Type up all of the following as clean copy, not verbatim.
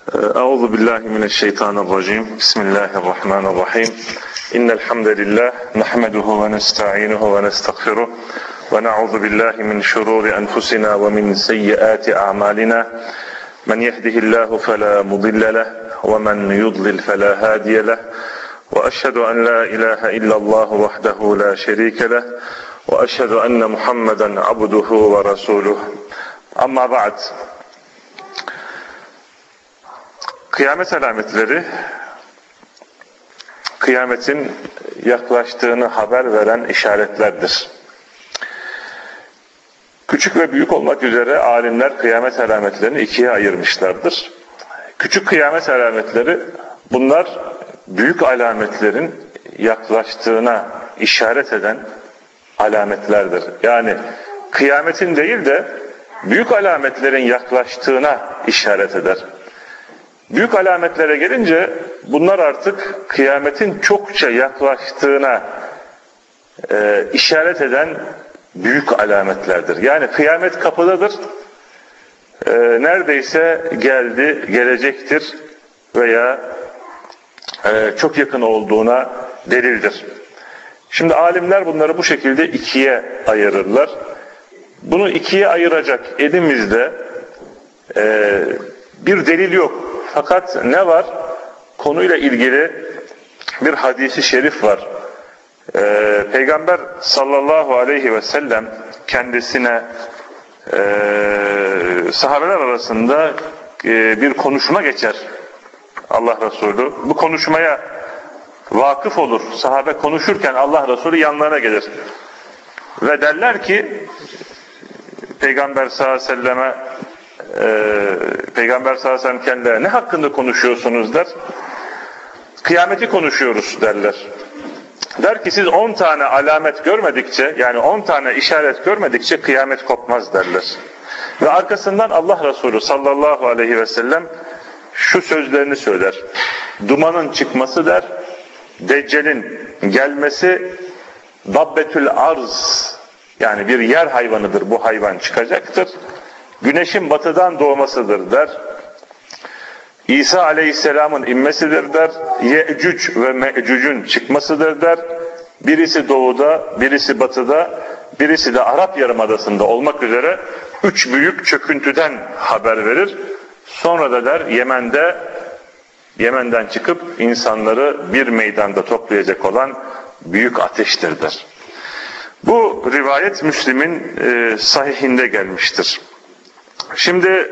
أعوذ بالله من الشيطان الرجيم بسم الله الرحمن الرحيم إن الحمد لله نحمده ونستعينه ونستغفره ونعوذ بالله من شرور أنفسنا ومن سيئات أعمالنا من يهده الله فلا مضل له ومن يضلل فلا هادي له وأشهد أن لا إله إلا الله وحده لا شريك له وأشهد أن محمدا عبده ورسوله أما بعد. Kıyamet alametleri, kıyametin yaklaştığını haber veren işaretlerdir. Küçük ve büyük olmak üzere alimler kıyamet alametlerini ikiye ayırmışlardır. Küçük kıyamet alametleri, bunlar büyük alametlerin yaklaştığına işaret eden alametlerdir. Yani kıyametin değil de büyük alametlerin yaklaştığına işaret eder. Büyük alametlere gelince bunlar artık kıyametin çokça yaklaştığına işaret eden büyük alametlerdir. Yani kıyamet kapıdadır, neredeyse geldi, gelecektir veya çok yakın olduğuna delildir. Şimdi alimler bunları bu şekilde ikiye ayırırlar. Bunu ikiye ayıracak elimizde bir delil yok. Fakat ne var? Konuyla ilgili bir hadisi şerif var. Peygamber sallallahu aleyhi ve sellem kendisine sahabeler arasında bir konuşma geçer Allah Resulü. Bu konuşmaya vakıf olur. Sahabe konuşurken Allah Resulü yanlarına gelir. Ve derler ki Peygamber sallallahu aleyhi ve selleme Peygamber sallallahu aleyhi ve sellem kendilerine ne hakkında konuşuyorsunuz der. Kıyameti konuşuyoruz derler. Der ki siz 10 tane alamet görmedikçe, yani 10 tane işaret görmedikçe kıyamet kopmaz derler. Ve arkasından Allah Resulü sallallahu aleyhi ve sellem şu sözlerini söyler. Dumanın çıkması der, Deccal'in gelmesi, Dabbetül arz, yani bir yer hayvanıdır, bu hayvan çıkacaktır. Güneşin batıdan doğmasıdır der. İsa aleyhisselamın inmesidir der. Ye'cüc ve me'cücün çıkmasıdır der. Birisi doğuda, birisi batıda, birisi de Arap Yarımadası'nda olmak üzere 3 büyük çöküntüden haber verir. Sonra da der Yemen'den çıkıp insanları bir meydanda toplayacak olan büyük ateştir der. Bu rivayet Müslim'in sahihinde gelmiştir. Şimdi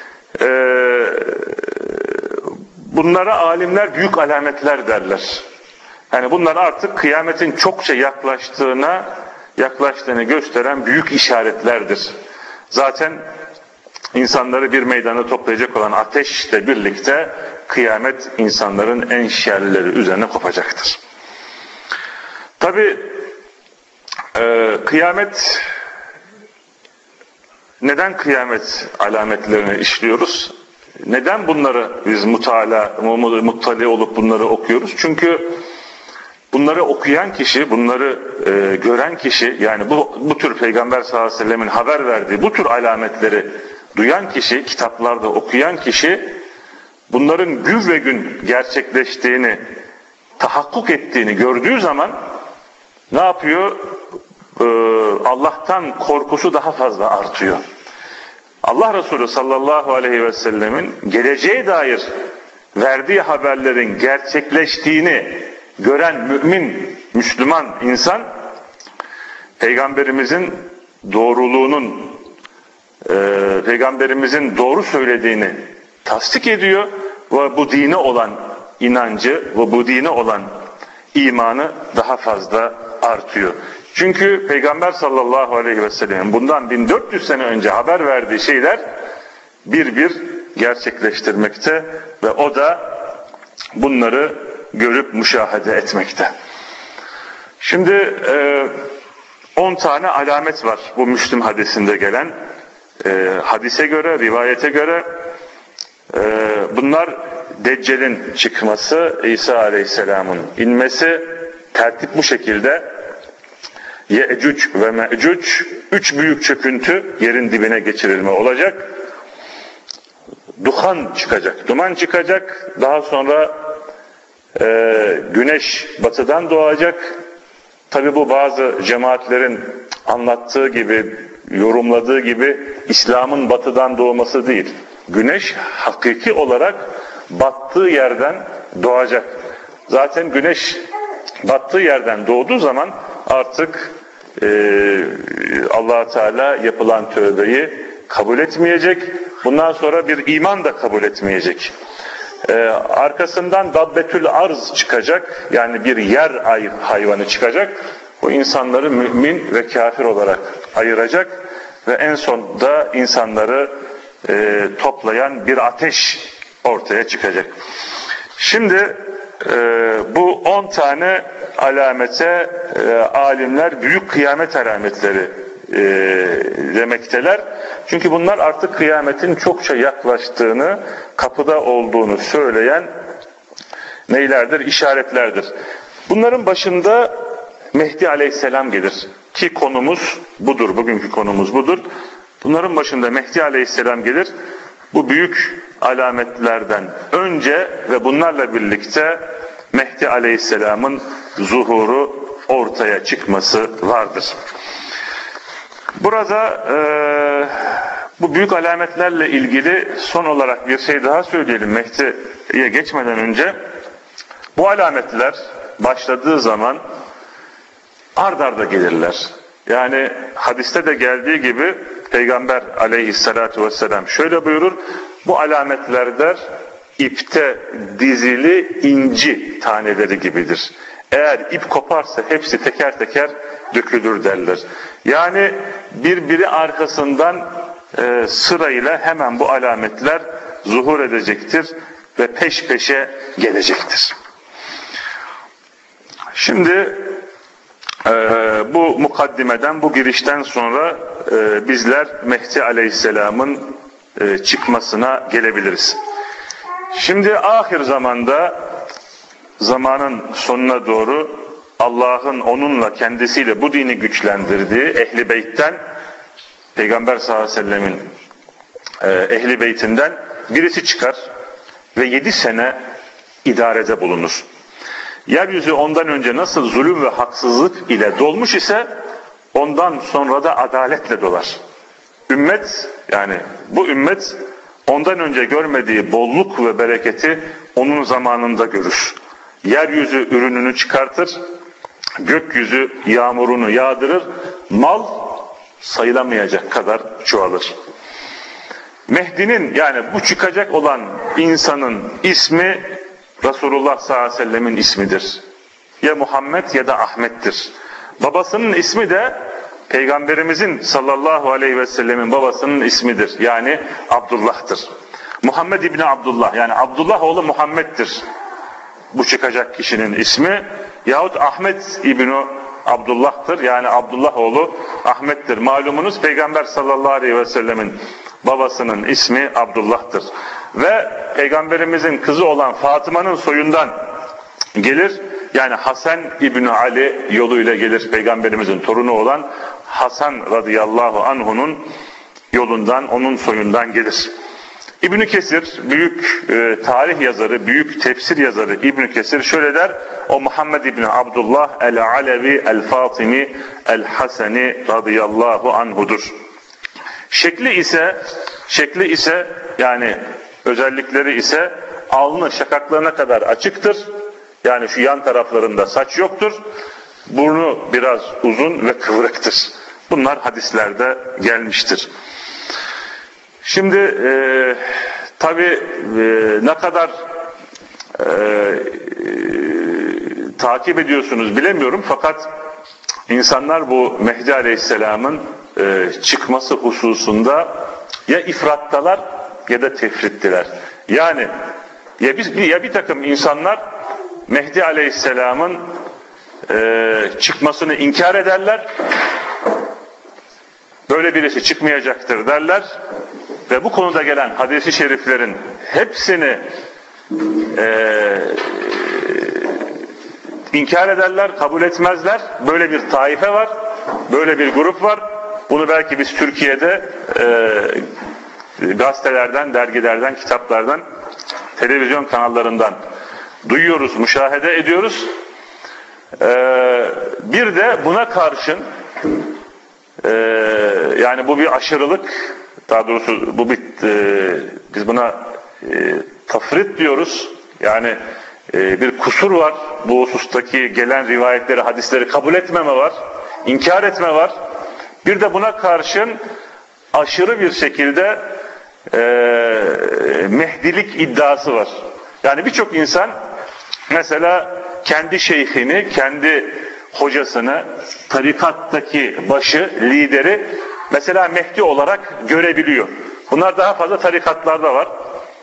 bunlara alimler büyük alametler derler. Yani bunlar artık kıyametin çokça yaklaştığını gösteren büyük işaretlerdir. Zaten insanları bir meydana toplayacak olan ateşle birlikte kıyamet insanların en şerleri üzerine kopacaktır. Tabi neden kıyamet alametlerini işliyoruz? Neden bunları biz muttali olup bunları okuyoruz? Çünkü bunları okuyan kişi, bunları gören kişi, yani bu tür Peygamber sallallahu aleyhi ve sellemin haber verdiği bu tür alametleri duyan kişi, kitaplarda okuyan kişi, bunların gün ve gün gerçekleştiğini, tahakkuk ettiğini gördüğü zaman ne yapıyor? Allah'tan korkusu daha fazla artıyor. Allah Resulü sallallahu aleyhi ve sellemin geleceğe dair verdiği haberlerin gerçekleştiğini gören mümin, Müslüman insan, Peygamberimizin doğruluğunun, Peygamberimizin doğru söylediğini tasdik ediyor ve bu dine olan inancı ve bu dine olan imanı daha fazla artıyor. Çünkü Peygamber sallallahu aleyhi ve sellem'in bundan 1400 sene önce haber verdiği şeyler bir bir gerçekleştirmekte ve o da bunları görüp müşahede etmekte. Şimdi 10 tane alamet var bu Müslim hadisinde gelen. Hadise göre, rivayete göre bunlar Deccal'in çıkması, İsa aleyhisselamın inmesi, tertip bu şekilde. Ye'cüc ve me'cüc, 3 büyük çöküntü, yerin dibine geçirilme olacak. duhan çıkacak, duman çıkacak. Daha sonra güneş batıdan doğacak. Tabi bu bazı cemaatlerin anlattığı gibi, yorumladığı gibi İslam'ın batıdan doğması değil. Güneş hakiki olarak battığı yerden doğacak. Zaten güneş battığı yerden doğduğu zaman artık Allah Teala yapılan tövbeyi kabul etmeyecek. Bundan sonra bir iman da kabul etmeyecek. Arkasından dabbetül arz çıkacak. Yani bir yer hayvanı çıkacak. Bu insanları mümin ve kafir olarak ayıracak. Ve en sonunda insanları toplayan bir ateş ortaya çıkacak. Şimdi bu 10 tane alamete alimler büyük kıyamet alametleri demekteler. Çünkü bunlar artık kıyametin çokça yaklaştığını, kapıda olduğunu söyleyen neylerdir? İşaretlerdir. Bunların başında Mehdi Aleyhisselam gelir. Ki konumuz budur, bugünkü konumuz budur. Bunların başında Mehdi Aleyhisselam gelir. Bu büyük alametlerden önce ve bunlarla birlikte Mehdi Aleyhisselam'ın zuhuru, ortaya çıkması vardır. Burada bu büyük alametlerle ilgili son olarak bir şey daha söyleyelim Mehdi'ye geçmeden önce. Bu alametler başladığı zaman ard arda gelirler. Yani hadiste de geldiği gibi Peygamber aleyhissalatu vesselam şöyle buyurur: bu alametlerden ipte dizili inci taneleri gibidir. Eğer ip koparsa hepsi teker teker dökülür derler. Yani birbiri arkasından sırayla hemen bu alametler zuhur edecektir ve peş peşe gelecektir. Şimdi bu mukaddimeden, bu girişten sonra bizler Mehdi Aleyhisselam'ın çıkmasına gelebiliriz. Şimdi ahir zamanda, zamanın sonuna doğru Allah'ın onunla, kendisiyle bu dini güçlendirdiği Ehl-i Beyt'ten, Peygamber sallallahu aleyhi ve sellemin Ehl-i Beyt'inden birisi çıkar ve 7 sene idarede bulunur. Yeryüzü ondan önce nasıl zulüm ve haksızlık ile dolmuş ise ondan sonra da adaletle dolar. Ümmet, yani bu ümmet ondan önce görmediği bolluk ve bereketi onun zamanında görür. Yeryüzü ürününü çıkartır, gökyüzü yağmurunu yağdırır, mal sayılamayacak kadar çoğalır. Mehdi'nin, yani bu çıkacak olan insanın ismi Resulullah sallallahu aleyhi ve sellemin ismidir. Ya Muhammed ya da Ahmet'tir. Babasının ismi de Peygamberimizin sallallahu aleyhi ve sellemin babasının ismidir. Yani Abdullah'tır. Muhammed İbni Abdullah, yani Abdullah oğlu Muhammed'dir bu çıkacak kişinin ismi. Yahut Ahmet İbni Abdullah'tır. Yani Abdullah oğlu Ahmet'tir. Malumunuz Peygamber sallallahu aleyhi ve sellemin babasının ismi Abdullah'tır. Ve Peygamberimizin kızı olan Fatıma'nın soyundan gelir. Yani Hasan İbni Ali yoluyla gelir. Peygamberimizin torunu olan Hasan radıyallahu anhu'nun yolundan, onun soyundan gelir. İbn Kesir, büyük tarih yazarı, büyük tefsir yazarı İbn Kesir şöyle der: o Muhammed İbni Abdullah el-Alevi el-Fatimi el-Hasani radıyallahu anhu'dur. Şekli ise yani özellikleri ise alnı şakaklarına kadar açıktır. Yani şu yan taraflarında saç yoktur. Burnu biraz uzun ve kıvrıktır. Bunlar hadislerde gelmiştir. Şimdi tabi ne kadar takip ediyorsunuz bilemiyorum, fakat insanlar bu Mehdi Aleyhisselam'ın çıkması hususunda ya ifrattalar ya da tefrittiler. Yani ya bir takım insanlar Mehdi Aleyhisselam'ın çıkmasını inkar ederler, böyle birisi çıkmayacaktır derler ve bu konuda gelen hadis-i şeriflerin hepsini inkar ederler, kabul etmezler. Böyle bir taife var, böyle bir grup var. Bunu belki biz Türkiye'de gazetelerden, dergilerden, kitaplardan, televizyon kanallarından duyuyoruz, müşahede ediyoruz. Bir de buna karşın yani bu bir aşırılık, daha doğrusu bu bir biz buna tafrit diyoruz. Yani bir kusur var. Bu husustaki gelen rivayetleri, hadisleri kabul etmeme var. İnkar etme var. Bir de buna karşın aşırı bir şekilde Mehdilik iddiası var. Yani birçok insan mesela kendi şeyhini, kendi hocasını, tarikattaki başı, lideri mesela Mehdi olarak görebiliyor. Bunlar daha fazla tarikatlarda var.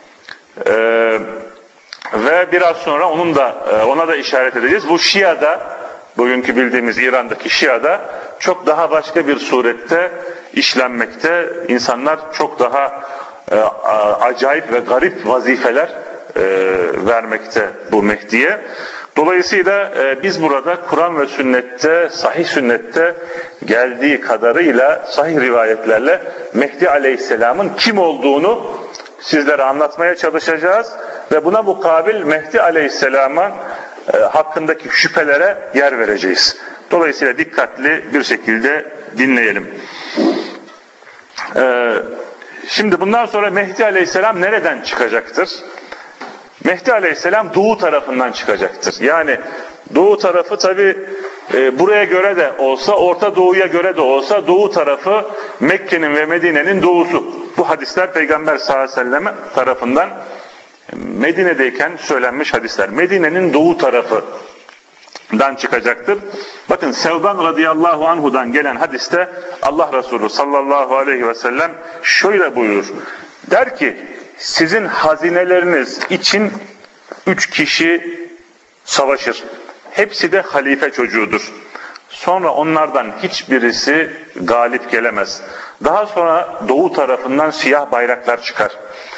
Ve biraz sonra ona da işaret edeceğiz. Bu Şia'da, bugünkü bildiğimiz İran'daki Şia'da çok daha başka bir surette işlenmekte. İnsanlar çok daha acayip ve garip vazifeler vermekte bu Mehdi'ye. Dolayısıyla biz burada Kur'an ve sünnette, sahih sünnette geldiği kadarıyla, sahih rivayetlerle Mehdi Aleyhisselam'ın kim olduğunu sizlere anlatmaya çalışacağız ve buna mukabil Mehdi Aleyhisselam'ın hakkındaki şüphelere yer vereceğiz. Dolayısıyla dikkatli bir şekilde dinleyelim. Şimdi bundan sonra Mehdi Aleyhisselam nereden çıkacaktır? Mehdi Aleyhisselam doğu tarafından çıkacaktır. Yani doğu tarafı tabi buraya göre de olsa, Orta Doğu'ya göre de olsa doğu tarafı Mekke'nin ve Medine'nin doğusu. Bu hadisler Peygamber sallallahu aleyhi ve sellem tarafından Medine'deyken söylenmiş hadisler. Medine'nin doğu tarafından çıkacaktır. Bakın Sevban radıyallahu anhu'dan gelen hadiste Allah Resulü sallallahu aleyhi ve sellem şöyle buyurur. Der ki, sizin hazineleriniz için 3 kişi savaşır. Hepsi de halife çocuğudur. Sonra onlardan hiçbirisi galip gelemez. Daha sonra doğu tarafından siyah bayraklar çıkar.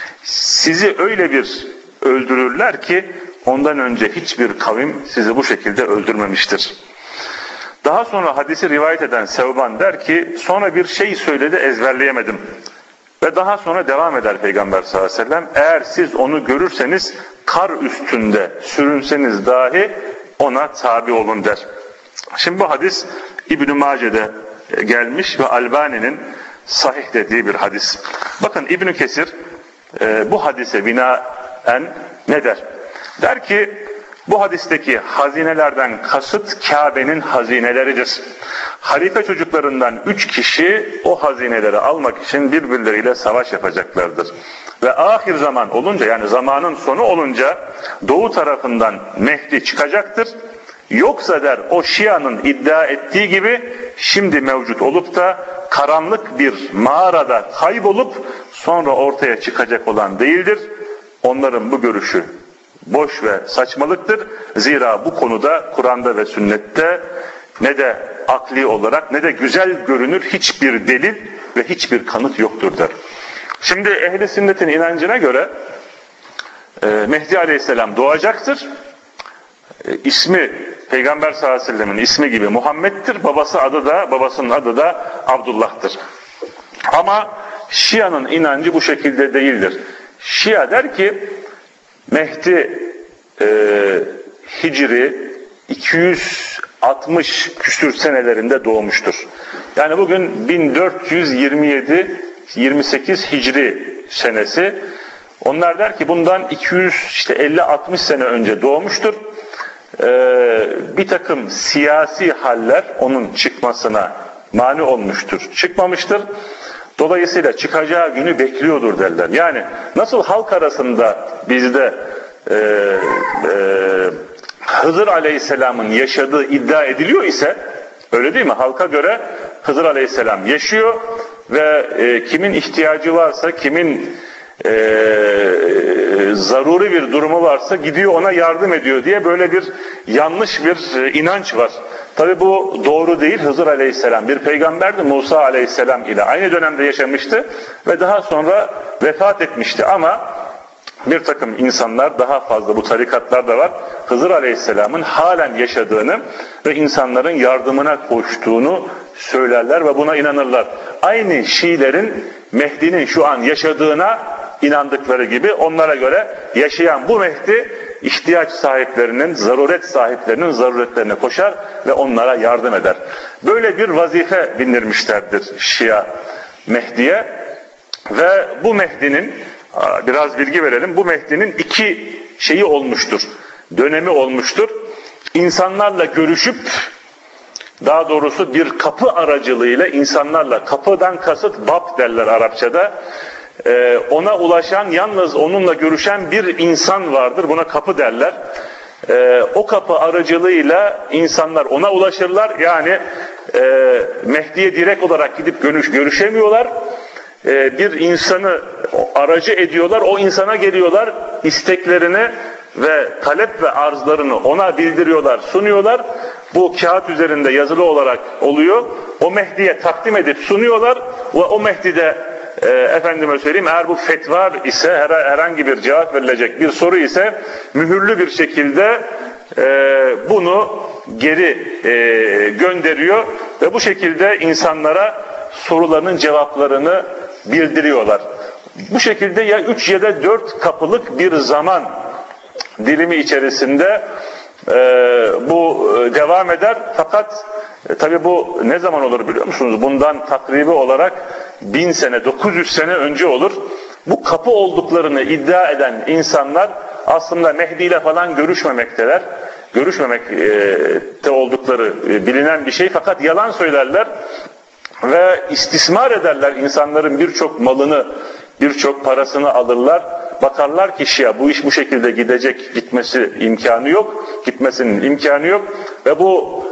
Sizi öyle bir öldürürler ki ondan önce hiçbir kavim sizi bu şekilde öldürmemiştir. Daha sonra hadisi rivayet eden Sevban der ki, sonra bir şey söyledi, ezberleyemedim. Ve daha sonra devam eder Peygamber sallallahu aleyhi ve sellem, eğer siz onu görürseniz kar üstünde sürünseniz dahi ona tabi olun der. Şimdi bu hadis İbn-i Mace'de gelmiş ve Albani'nin sahih dediği bir hadis. Bakın İbn-i Kesir bu hadise binaen ne der? Der ki bu hadisteki hazinelerden kasıt Kabe'nin hazineleridir. Halife çocuklarından 3 kişi o hazineleri almak için birbirleriyle savaş yapacaklardır. Ve ahir zaman olunca, yani zamanın sonu olunca doğu tarafından Mehdi çıkacaktır. Yoksa der o Şia'nın iddia ettiği gibi şimdi mevcut olup da karanlık bir mağarada kaybolup sonra ortaya çıkacak olan değildir. Onların bu görüşü boş ve saçmalıktır. Zira bu konuda Kur'an'da ve sünnette ne de akli olarak ne de güzel görünür hiçbir delil ve hiçbir kanıt yoktur der. Şimdi ehli sünnetin inancına göre Mehdi Aleyhisselam doğacaktır. İsmi Peygamber sallallahu aleyhi ve sellem'in ismi gibi Muhammed'dir. Babasının adı da Abdullah'tır. Ama Şia'nın inancı bu şekilde değildir. Şia der ki Mehdi Hicri 260 küsür senelerinde doğmuştur. Yani bugün 1427-28 Hicri senesi. Onlar der ki bundan 250-60 sene önce doğmuştur. Bir takım siyasi haller onun çıkmasına mani olmuştur, çıkmamıştır. Dolayısıyla çıkacağı günü bekliyordur derler. Yani nasıl halk arasında bizde Hızır Aleyhisselam'ın yaşadığı iddia ediliyor ise, öyle değil mi? Halka göre Hızır Aleyhisselam yaşıyor ve kimin ihtiyacı varsa, kimin zaruri bir durumu varsa gidiyor ona yardım ediyor diye böyle bir yanlış bir inanç var. Tabi bu doğru değil. Hızır Aleyhisselam bir peygamberdi. Musa Aleyhisselam ile aynı dönemde yaşamıştı ve daha sonra vefat etmişti ama bir takım insanlar, daha fazla bu tarikatlarda var, Hızır Aleyhisselam'ın halen yaşadığını ve insanların yardımına koştuğunu söylerler ve buna inanırlar. Aynı Şiilerin Mehdi'nin şu an yaşadığına inandıkları gibi onlara göre yaşayan bu Mehdi ihtiyaç sahiplerinin, zaruret sahiplerinin zaruretlerine koşar ve onlara yardım eder. Böyle bir vazife bindirmişlerdir Şia Mehdi'ye ve bu Mehdi'nin, biraz bilgi verelim, bu Mehdi'nin iki şeyi olmuştur, dönemi olmuştur. İnsanlarla görüşüp, daha doğrusu bir kapı aracılığıyla insanlarla, kapıdan kasıt bab derler Arapçada, ona ulaşan, yalnız onunla görüşen bir insan vardır, buna kapı derler. O kapı aracılığıyla insanlar ona ulaşırlar, yani Mehdi'ye direkt olarak gidip görüşemiyorlar. Bir insanı aracı ediyorlar, o insana geliyorlar, isteklerini ve talep ve arzlarını ona bildiriyorlar, sunuyorlar. Bu kağıt üzerinde yazılı olarak oluyor. O Mehdi'ye takdim edip sunuyorlar ve o Mehdi de efendime söyleyeyim, eğer bu fetva ise, herhangi bir cevap verilecek bir soru ise mühürlü bir şekilde bunu geri gönderiyor ve bu şekilde insanlara sorularının cevaplarını bildiriyorlar. Bu şekilde ya 3 ya da 4 kapılık bir zaman dilimi içerisinde bu devam eder. Fakat tabi bu ne zaman olur biliyor musunuz? Bundan takribi olarak 1000 sene, 900 sene önce olur. Bu kapı olduklarını iddia eden insanlar aslında Mehdi ile falan görüşmemekteler. Görüşmemekte oldukları bilinen bir şey, fakat yalan söylerler ve istismar ederler. İnsanların birçok malını, birçok parasını alırlar. Bakarlar ki Şia bu iş bu şekilde gitmesinin imkanı yok ve bu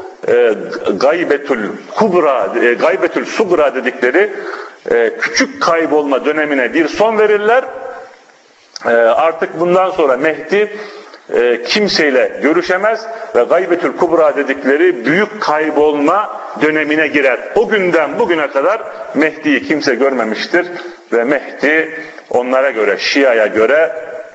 gaybetül sugra dedikleri küçük kaybolma dönemine bir son verirler. Artık bundan sonra Mehdi kimseyle görüşemez ve gaybetül kubra dedikleri büyük kaybolma dönemine girer. O günden bugüne kadar Mehdi'yi kimse görmemiştir ve Mehdi onlara göre, Şia'ya göre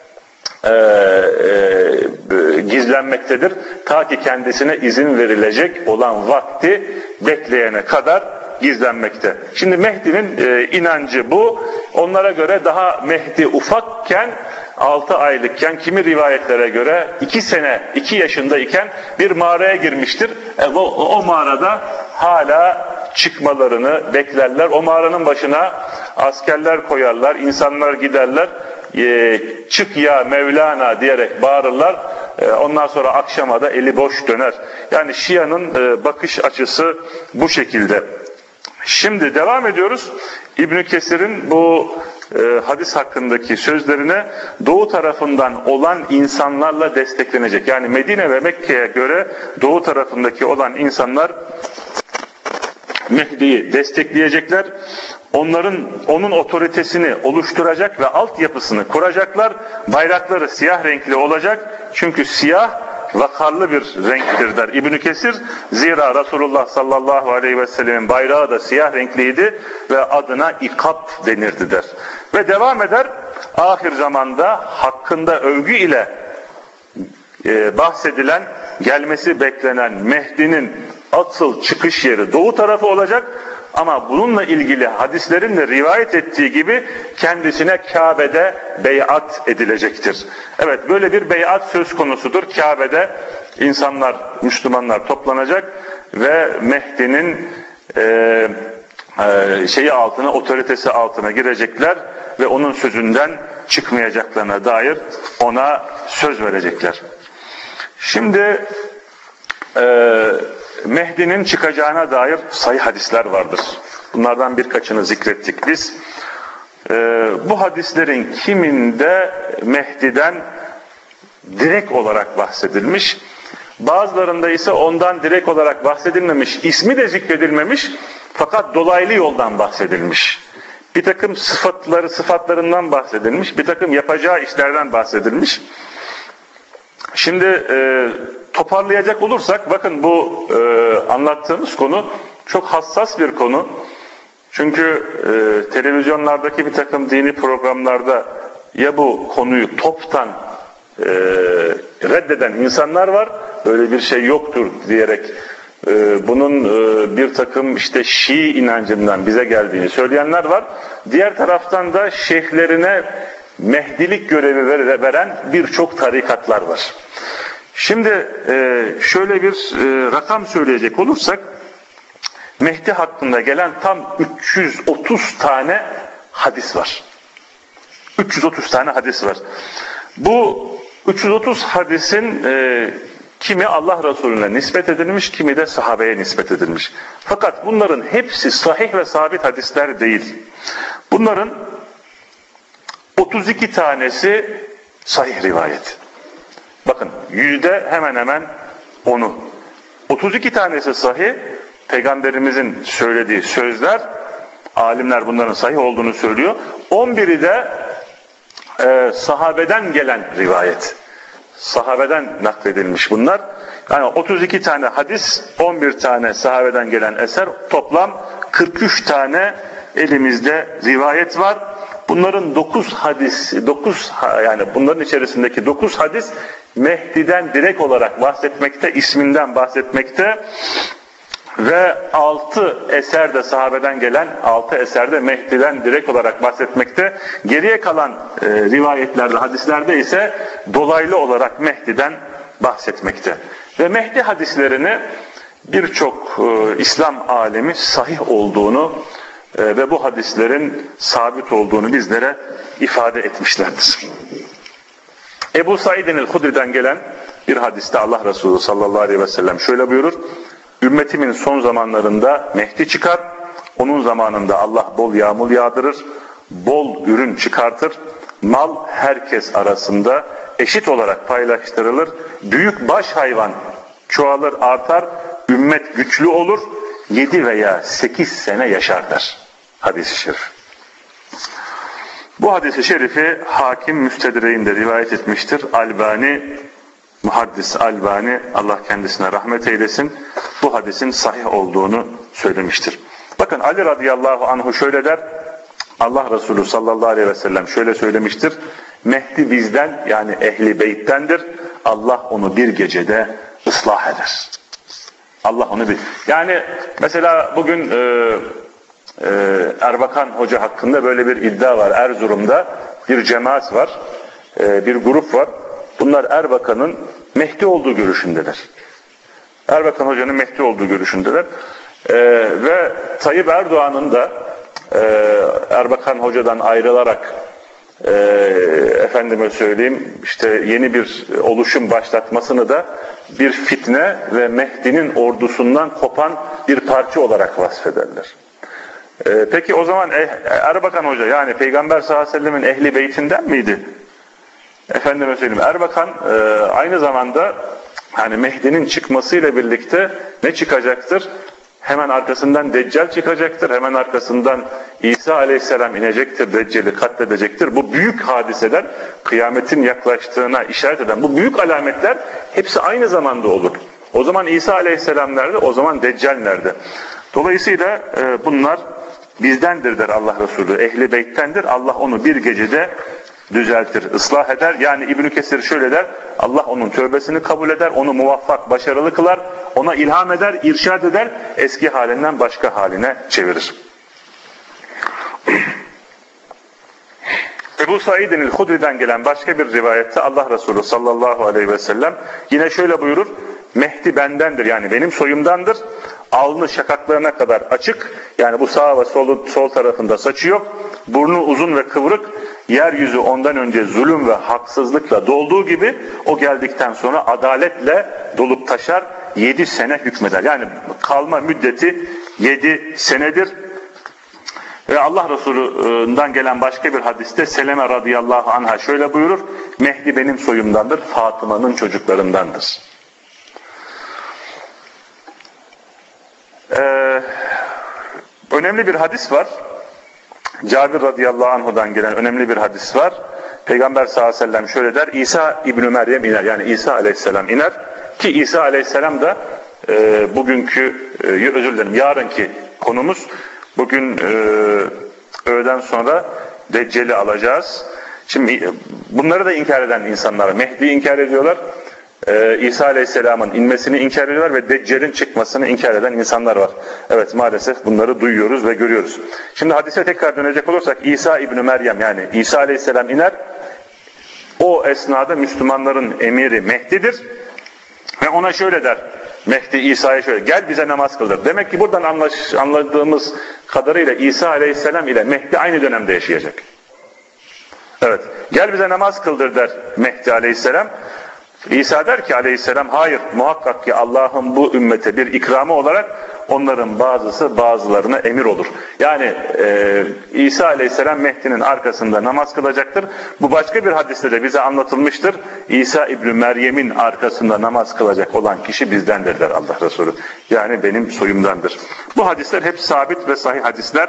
gizlenmektedir. Ta ki kendisine izin verilecek olan vakti bekleyene kadar gizlenmekte. Şimdi Mehdi'nin inancı bu. Onlara göre daha Mehdi ufakken, 6 aylıkken, kimi rivayetlere göre 2 yaşındayken bir mağaraya girmiştir. O mağarada hala çıkmalarını beklerler. O mağaranın başına askerler koyarlar, insanlar giderler. Çık ya Mevlana diyerek bağırırlar. Ondan sonra akşama da eli boş döner. Yani Şia'nın bakış açısı bu şekilde. Şimdi devam ediyoruz. İbn Kesir'in bu hadis hakkındaki sözlerine doğu tarafından olan insanlarla desteklenecek. Yani Medine ve Mekke'ye göre doğu tarafındaki olan insanlar Mehdi'yi destekleyecekler. Onun otoritesini oluşturacak ve altyapısını kuracaklar. Bayrakları siyah renkli olacak. Çünkü siyah vakarlı bir renktir der İbn Kesir. Zira Resulullah sallallahu aleyhi ve sellemin bayrağı da siyah renkliydi ve adına ikab denirdi der. Ve devam eder. Ahir zamanda hakkında övgü ile bahsedilen, gelmesi beklenen Mehdi'nin asıl çıkış yeri doğu tarafı olacak. Ama bununla ilgili hadislerin de rivayet ettiği gibi kendisine Kabe'de beyat edilecektir. Evet, böyle bir beyat söz konusudur. Kabe'de insanlar, Müslümanlar toplanacak ve Mehdi'nin otoritesi altına girecekler ve onun sözünden çıkmayacaklarına dair ona söz verecekler. Şimdi Mehdi'nin çıkacağına dair sahih hadisler vardır. Bunlardan birkaçını zikrettik biz. Bu hadislerin kiminde Mehdi'den direkt olarak bahsedilmiş, bazılarında ise ondan direkt olarak bahsedilmemiş, ismi de zikredilmemiş fakat dolaylı yoldan bahsedilmiş. Bir takım sıfatlarından bahsedilmiş, bir takım yapacağı işlerden bahsedilmiş. Şimdi toparlayacak olursak, bakın bu anlattığımız konu çok hassas bir konu. Çünkü televizyonlardaki bir takım dini programlarda ya bu konuyu toptan reddeden insanlar var, böyle bir şey yoktur diyerek bunun bir takım işte Şii inancından bize geldiğini söyleyenler var. Diğer taraftan da şeyhlerine Mehdilik görevi veren birçok tarikatlar var. Şimdi şöyle bir rakam söyleyecek olursak, Mehdi hakkında gelen tam 330 tane hadis var. 330 tane hadis var. Bu 330 hadisin kimi Allah Resulüne nispet edilmiş, kimi de sahabeye nispet edilmiş. Fakat bunların hepsi sahih ve sabit hadisler değil. Bunların 32 tanesi sahih rivayet. Bakın hemen hemen 10'u. 32 tanesi sahih, Peygamberimizin söylediği sözler, alimler bunların sahih olduğunu söylüyor. 11'i de sahabeden gelen rivayet. Sahabeden nakledilmiş bunlar. Yani 32 tane hadis, 11 tane sahabeden gelen eser, toplam 43 tane elimizde rivayet var. Bunların 9 hadis, yani bunların içerisindeki 9 hadis Mehdi'den direkt olarak bahsetmekte, isminden bahsetmekte ve 6 eser de sahabeden gelen 6 eser de Mehdi'den direkt olarak bahsetmekte. Geriye kalan rivayetlerde, hadislerde ise dolaylı olarak Mehdi'den bahsetmekte. Ve Mehdi hadislerini birçok İslam alemi sahih olduğunu ve bu hadislerin sabit olduğunu bizlere ifade etmişlerdir. Ebu Said'in el-Hudri'den gelen bir hadiste Allah Resulü sallallahu aleyhi ve sellem şöyle buyurur: Ümmetimin son zamanlarında Mehdi çıkar, onun zamanında Allah bol yağmur yağdırır, bol ürün çıkartır, mal herkes arasında eşit olarak paylaştırılır, büyük baş hayvan çoğalır artar, ümmet güçlü olur, 7 veya 8 sene yaşar der. Hadis-i şerif. Bu hadis-i şerifi Hakim Müstedre'inde rivayet etmiştir. Muhaddis Albani, Allah kendisine rahmet eylesin, bu hadisin sahih olduğunu söylemiştir. Bakın Ali radıyallahu anhu şöyle der, Allah Resulü sallallahu aleyhi ve sellem şöyle söylemiştir: Mehdi bizden, yani ehli beyttendir. Allah onu bir gecede ıslah eder. Allah onu yani mesela bugün Erbakan Hoca hakkında böyle bir iddia var. Erzurum'da bir cemaat var, bir grup var. Bunlar Erbakan'ın Mehdi olduğu görüşündeler. Erbakan Hoca'nın Mehdi olduğu görüşündeler. Ve Tayyip Erdoğan'ın da Erbakan Hoca'dan ayrılarak efendime söyleyeyim işte yeni bir oluşum başlatmasını da bir fitne ve Mehdi'nin ordusundan kopan bir parça olarak vasfederler. Peki o zaman Erbakan Hoca, yani Peygamber sallallahu aleyhi ve sellemin ehli beytinden miydi? Efendime söyleyeyim, Erbakan aynı zamanda hani Mehdi'nin çıkmasıyla birlikte ne çıkacaktır? Hemen arkasından Deccal çıkacaktır. Hemen arkasından İsa aleyhisselam inecektir. Deccal'i katledecektir. Bu büyük hadiseler, kıyametin yaklaştığına işaret eden bu büyük alametler hepsi aynı zamanda olur. O zaman İsa aleyhisselam nerede? O zaman Deccal nerede? Dolayısıyla bunlar bizdendir der Allah Resulü. Ehli beyttendir. Allah onu bir gecede düzeltir, ıslah eder. Yani İbn Kesir şöyle der: Allah onun tövbesini kabul eder, onu muvaffak, başarılı kılar, ona ilham eder, irşad eder, eski halinden başka haline çevirir. Ebu Said'in el-Hudri'den gelen başka bir rivayette Allah Resulü sallallahu aleyhi ve sellem yine şöyle buyurur: Mehdi bendendir, yani benim soyumdandır. Alnı şakaklarına kadar açık, yani bu sağ ve sol tarafında saçı yok. Burnu uzun ve kıvrık. Yeryüzü ondan önce zulüm ve haksızlıkla dolduğu gibi o geldikten sonra adaletle dolup taşar, 7 sene hükmeder. Yani kalma müddeti 7 senedir. Ve Allah Resulü'nden gelen başka bir hadiste Seleme radıyallahu anha şöyle buyurur: Mehdi benim soyumdandır, Fatıma'nın çocuklarındandır. Önemli bir hadis var. Cabir radıyallahu anhu'dan gelen önemli bir hadis var. Peygamber sallallahu aleyhi ve sellem şöyle der: İsa İbn-i Meryem iner, yani İsa aleyhisselam iner. Ki İsa aleyhisselam da bugünkü, özür dilerim, yarınki konumuz. Bugün öğleden sonra Deccal'i alacağız. Şimdi bunları da inkar eden insanlar, Mehdi'yi inkar ediyorlar. İsa Aleyhisselam'ın inmesini inkar ediyorlar ve Deccal'in çıkmasını inkar eden insanlar var. Evet, maalesef bunları duyuyoruz ve görüyoruz. Şimdi hadise tekrar dönecek olursak İsa İbni Meryem, yani İsa Aleyhisselam iner. O esnada Müslümanların emiri Mehdi'dir ve ona şöyle der. Mehdi İsa'ya şöyle, gel bize namaz kıldır. Demek ki buradan anladığımız kadarıyla İsa Aleyhisselam ile Mehdi aynı dönemde yaşayacak. Evet, gel bize namaz kıldır der Mehdi Aleyhisselam. İsa der ki Aleyhisselam, hayır, muhakkak ki Allah'ın bu ümmete bir ikramı olarak onların bazısı bazılarına emir olur. Yani İsa Aleyhisselam Mehdi'nin arkasında namaz kılacaktır. Bu başka bir hadiste de bize anlatılmıştır. İsa İbni Meryem'in arkasında namaz kılacak olan kişi bizdendir der Allah Resulü. Yani benim soyumdandır. Bu hadisler hep sabit ve sahih hadisler.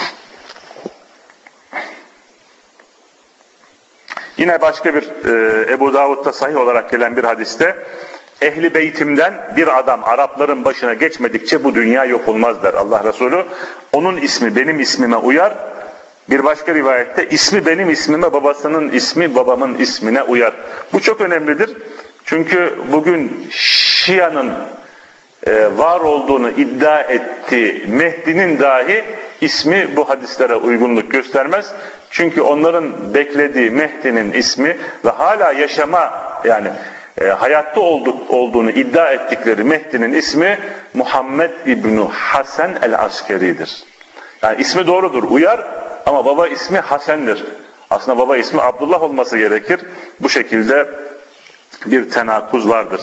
Yine başka bir Ebu Davud'da sahih olarak gelen bir hadiste, Ehli beytimden bir adam Arapların başına geçmedikçe bu dünya yok olmaz der Allah Resulü. Onun ismi benim ismime uyar. Bir başka rivayette ismi benim ismime, babasının ismi babamın ismine uyar. Bu çok önemlidir. Çünkü bugün Şia'nın var olduğunu iddia ettiği Mehdi'nin dahi ismi bu hadislere uygunluk göstermez. Çünkü onların beklediği Mehdi'nin ismi ve hala yaşama, yani hayatta olduğunu iddia ettikleri Mehdi'nin ismi Muhammed İbni Hasan el-Askeri'dir. Yani ismi doğrudur, uyar, ama baba ismi Hasen'dir. Aslında baba ismi Abdullah olması gerekir. Bu şekilde bir tenakuz vardır.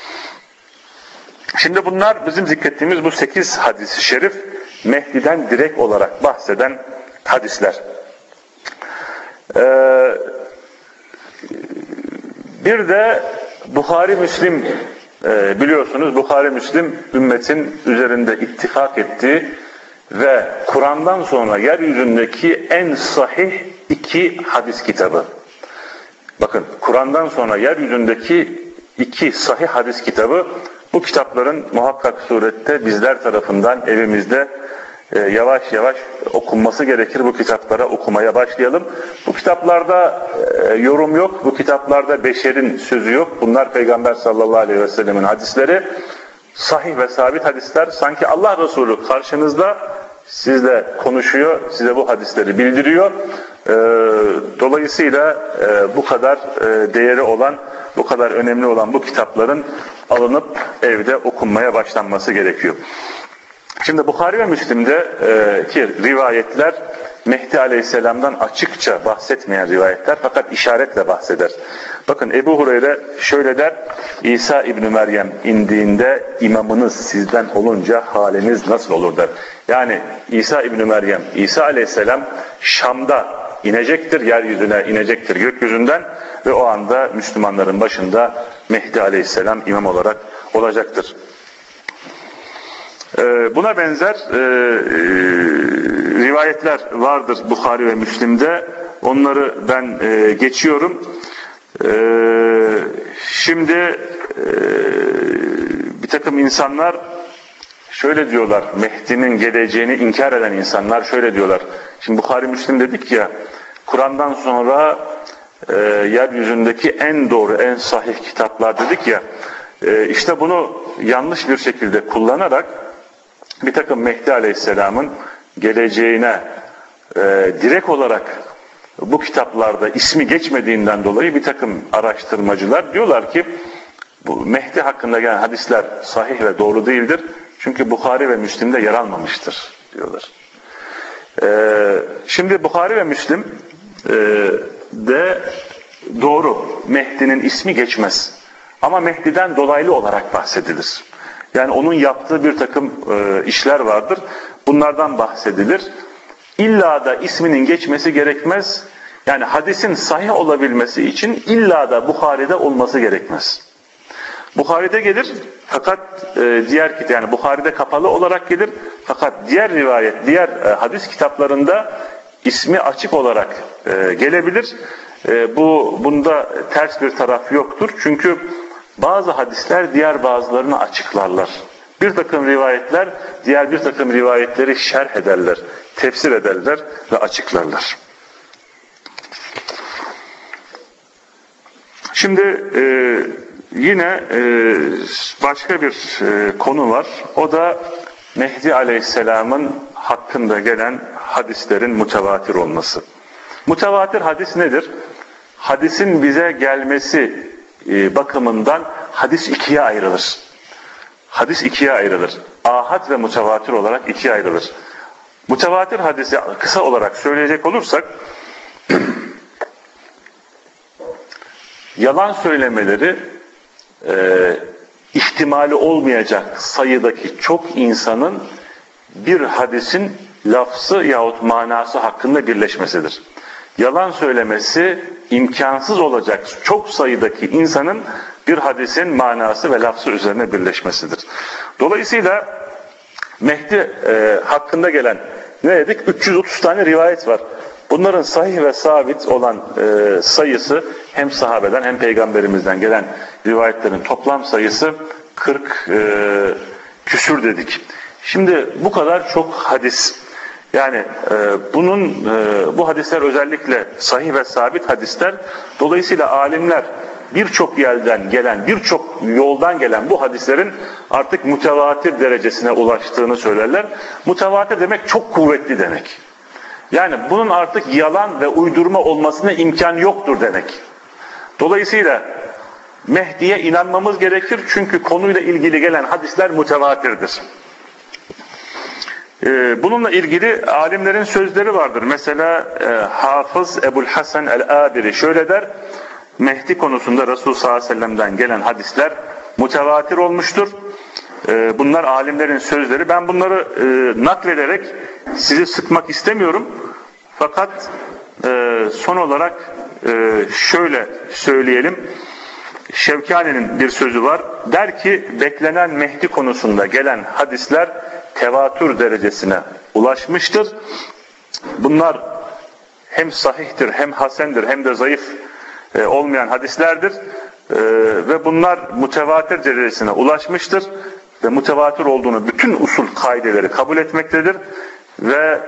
Şimdi bunlar bizim zikrettiğimiz bu 8 hadis-i şerif Mehdi'den direkt olarak bahseden hadisler. Bir de Buhari Müslim, biliyorsunuz Buhari Müslim ümmetin üzerinde ittifak ettiği ve Kur'an'dan sonra yeryüzündeki en sahih 2 hadis kitabı. Bakın, Kur'an'dan sonra yeryüzündeki 2 sahih hadis kitabı. Bu kitapların muhakkak surette bizler tarafından evimizde yavaş yavaş okunması gerekir. Bu kitaplara okumaya başlayalım. Bu kitaplarda yorum yok. Bu kitaplarda beşerin sözü yok. Bunlar Peygamber sallallahu aleyhi ve sellemin hadisleri. Sahih ve sabit hadisler. Sanki Allah Resulü karşınızda sizle konuşuyor, size bu hadisleri bildiriyor. Dolayısıyla bu kadar değeri olan, bu kadar önemli olan bu kitapların alınıp evde okunmaya başlanması gerekiyor. Şimdi Buhari ve Müslim'de ki rivayetler Mehdi Aleyhisselam'dan açıkça bahsetmeyen rivayetler, fakat işaretle bahseder. Bakın, Ebu Hureyre şöyle der: İsa İbni Meryem indiğinde imamınız sizden olunca haliniz nasıl olur der. Yani İsa İbni Meryem, İsa Aleyhisselam Şam'da inecektir, yeryüzüne inecektir gökyüzünden ve o anda Müslümanların başında Mehdi Aleyhisselam imam olarak olacaktır. Buna benzer rivayetler vardır Buhari ve Müslim'de. Onları ben geçiyorum. Şimdi bir takım insanlar şöyle diyorlar, Mehdi'nin geleceğini inkar eden insanlar şöyle diyorlar. Şimdi Buhari Müslim dedik ya, Kur'an'dan sonra yeryüzündeki en doğru, en sahih kitaplar dedik ya, işte bunu yanlış bir şekilde kullanarak bir takım Mehdi Aleyhisselam'ın geleceğine direkt olarak bu kitaplarda ismi geçmediğinden dolayı bir takım araştırmacılar diyorlar ki bu Mehdi hakkında gelen hadisler sahih ve doğru değildir. Çünkü Buhari ve Müslim'de yer almamıştır diyorlar. Şimdi Buhari ve Müslim de doğru, Mehdi'nin ismi geçmez. Ama Mehdi'den dolaylı olarak bahsedilir. Yani onun yaptığı bir takım işler vardır. Bunlardan bahsedilir. İlla da isminin geçmesi gerekmez. Yani hadisin sahih olabilmesi için illa da Buhari'de olması gerekmez. Buhari'de gelir fakat diğer kitap, yani Buhari'de kapalı olarak gelir fakat diğer rivayet, diğer hadis kitaplarında ismi açık olarak gelebilir. Bunda ters bir taraf yoktur. Çünkü bazı hadisler diğer bazılarını açıklarlar. Bir takım rivayetler diğer bir takım rivayetleri şerh ederler, tefsir ederler ve açıklarlar. Şimdi yine başka bir konu var. O da Mehdi Aleyhisselam'ın hakkında gelen hadislerin mütevatir olması. Mütevatir hadis nedir? Hadisin bize gelmesi bakımından hadis ikiye ayrılır. Hadis ikiye ayrılır. Ahad ve mütevatir olarak ikiye ayrılır. Mütevatir hadisi kısa olarak söyleyecek olursak, yalan söylemeleri ihtimali olmayacak sayıdaki çok insanın bir hadisin lafzı yahut manası hakkında birleşmesidir. Yalan söylemesi imkansız olacak çok sayıdaki insanın bir hadisin manası ve lafzı üzerine birleşmesidir. Dolayısıyla Mehdi hakkında gelen ne dedik? 330 tane rivayet var. Bunların sahih ve sabit olan sayısı hem sahabeden hem peygamberimizden gelen rivayetlerin toplam sayısı 40 küsür dedik. Şimdi bu kadar çok hadis. Yani bu hadisler özellikle sahih ve sabit hadisler. Dolayısıyla alimler birçok yerden gelen, birçok yoldan gelen bu hadislerin artık mütevatir derecesine ulaştığını söylerler. Mütevatir demek çok kuvvetli demek. Yani bunun artık yalan ve uydurma olmasına imkan yoktur demek. Dolayısıyla Mehdi'ye inanmamız gerekir çünkü konuyla ilgili gelen hadisler mütevatirdir. Bununla ilgili alimlerin sözleri vardır. Mesela Hafız Ebu'l-Hasan el-Abiri şöyle der: Mehdi konusunda Resul sallallahu aleyhi ve sellem'den gelen hadisler mütevatir olmuştur. Bunlar alimlerin sözleri. Ben bunları naklederek sizi sıkmak istemiyorum. Fakat son olarak şöyle söyleyelim. Şevkani'nin bir sözü var. Der ki beklenen Mehdi konusunda gelen hadisler tevatür derecesine ulaşmıştır. Bunlar hem sahihtir, hem hasendir, hem de zayıf olmayan hadislerdir. Ve bunlar mütevatir derecesine ulaşmıştır. Ve mütevatir olduğunu bütün usul kaideleri kabul etmektedir. Ve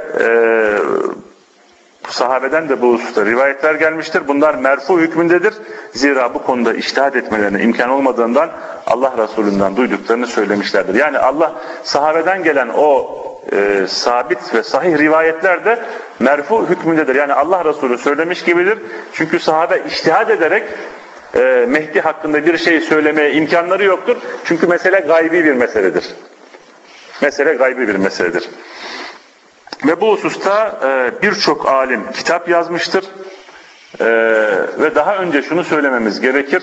sahabeden de bu hususta rivayetler gelmiştir. Bunlar merfu hükmündedir. Zira bu konuda içtihat etmelerine imkan olmadığından Allah Resulü'nden duyduklarını söylemişlerdir. Yani sahabeden gelen o sabit ve sahih rivayetler de merfu hükmündedir. Yani Allah Resulü söylemiş gibidir. Çünkü sahabe içtihat ederek Mehdi hakkında bir şey söylemeye imkanları yoktur. Çünkü mesele gaybi bir meseledir. Mesele gaybi bir meseledir. Ve bu hususta birçok alim kitap yazmıştır. Ve daha önce şunu söylememiz gerekir.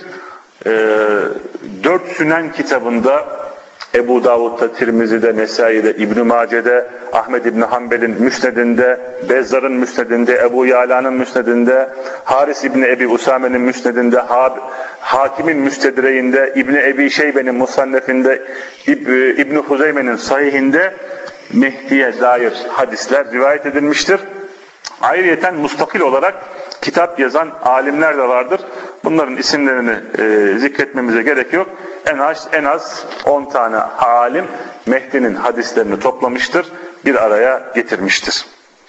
4 Sünen kitabında Ebu Davud'da, Tirmizi'de, Nesai'de, İbn-i Mace'de, Ahmed İbn Hanbel'in müsnedinde, Bezzar'ın müsnedinde, Ebu Yala'nın müsnedinde, Haris İbni Ebi Usame'nin müsnedinde, Hakim'in müstedreğinde, İbni Ebi Şeybe'nin musannefinde, İbn Huzeyme'nin sahihinde Mehdi'ye dair hadisler rivayet edilmiştir. Ayrıyeten mustakil olarak kitap yazan alimler de vardır. Bunların isimlerini zikretmemize gerek yok. En az 10 tane alim Mehdi'nin hadislerini toplamıştır, bir araya getirmiştir.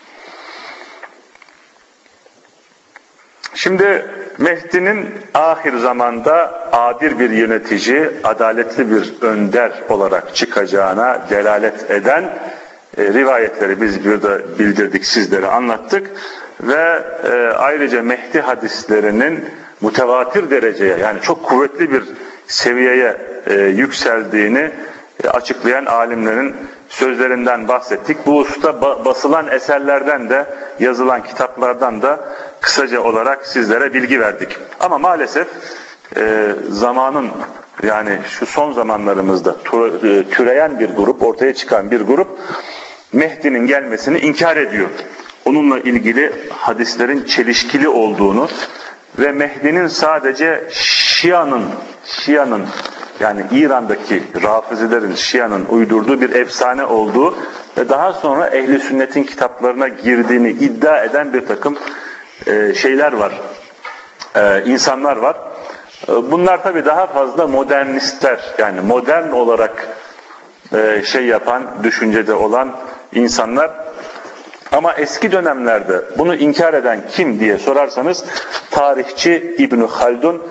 Şimdi Mehdi'nin ahir zamanda adil bir yönetici, adaletli bir önder olarak çıkacağına delalet eden rivayetleri biz burada bildirdik, sizlere anlattık. Ve ayrıca Mehdi hadislerinin mütevatir dereceye, yani çok kuvvetli bir seviyeye yükseldiğini açıklayan alimlerin sözlerinden bahsettik. Bu hususta basılan eserlerden de, yazılan kitaplardan da kısaca olarak sizlere bilgi verdik. Ama maalesef zamanın, yani şu son zamanlarımızda türeyen bir grup, ortaya çıkan bir grup Mehdi'nin gelmesini inkar ediyor. Onunla ilgili hadislerin çelişkili olduğunu ve Mehdi'nin sadece Şia'nın yani İran'daki Rafizilerin, Şia'nın uydurduğu bir efsane olduğu ve daha sonra Ehli Sünnet'in kitaplarına girdiğini iddia eden bir takım şeyler var, insanlar var. Bunlar tabii daha fazla modernistler, yani modern olarak yapan, düşüncede olan insanlar. Ama eski dönemlerde bunu inkar eden kim diye sorarsanız tarihçi İbn Haldun